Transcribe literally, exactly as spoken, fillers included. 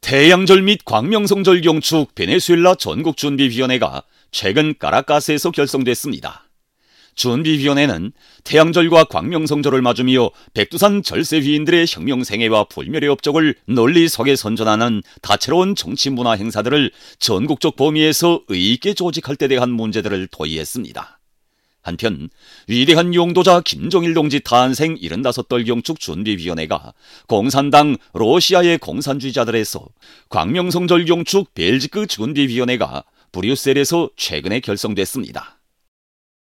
태양절 및 광명성절 경축 베네수엘라 전국준비위원회가 최근 카라카스에서 결성됐습니다. 준비위원회는 태양절과 광명성절을 맞으며 백두산 절세휘인들의 혁명생애와 불멸의 업적을 널리 서게 선전하는 다채로운 정치문화 행사들을 전국적 범위에서 의있게 조직할 때 대한 문제들을 토의했습니다. 한편 위대한 용도자 김정일 동지 탄생 칠십오 돌 경축 준비위원회가 공산당 러시아의 공산주의자들에서 광명성절 경축 벨지크 준비위원회가 브뤼셀에서 최근에 결성됐습니다.